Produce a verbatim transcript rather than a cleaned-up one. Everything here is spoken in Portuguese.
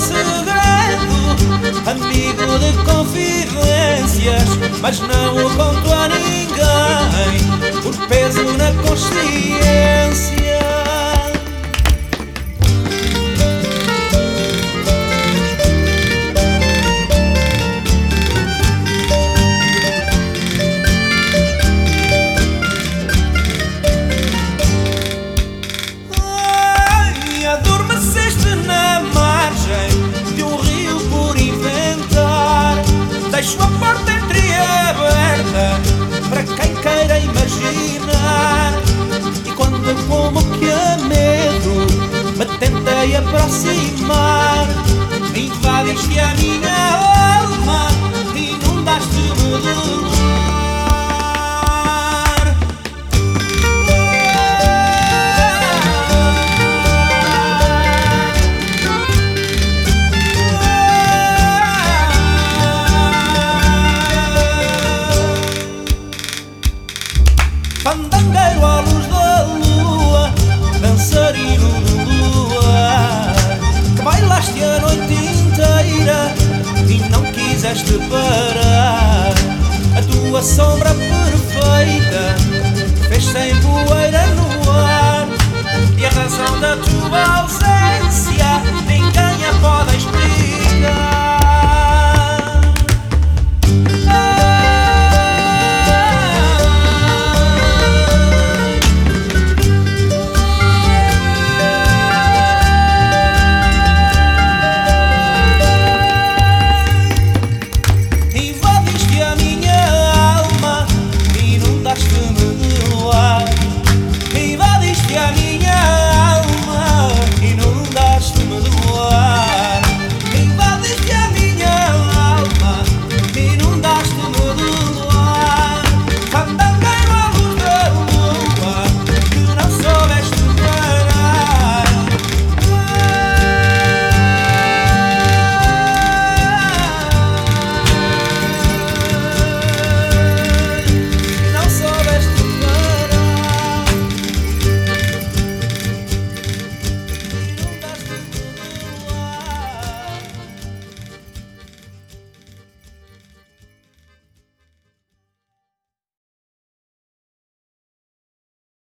segredo, amigo de confidências, mas não o conto a ninguém, por peso na consciência. Deixo a porta entreaberta para quem queira imaginar. E quando como que a medo me tentei aproximar, invadiste a minha alma, inundaste-me de luz. Fandangueiro à luz da lua, dançarino de lua, que bailaste a noite inteira e não quiseste parar. A tua sombra perfeita fez sem poeira no ar, e a razão da tua ausência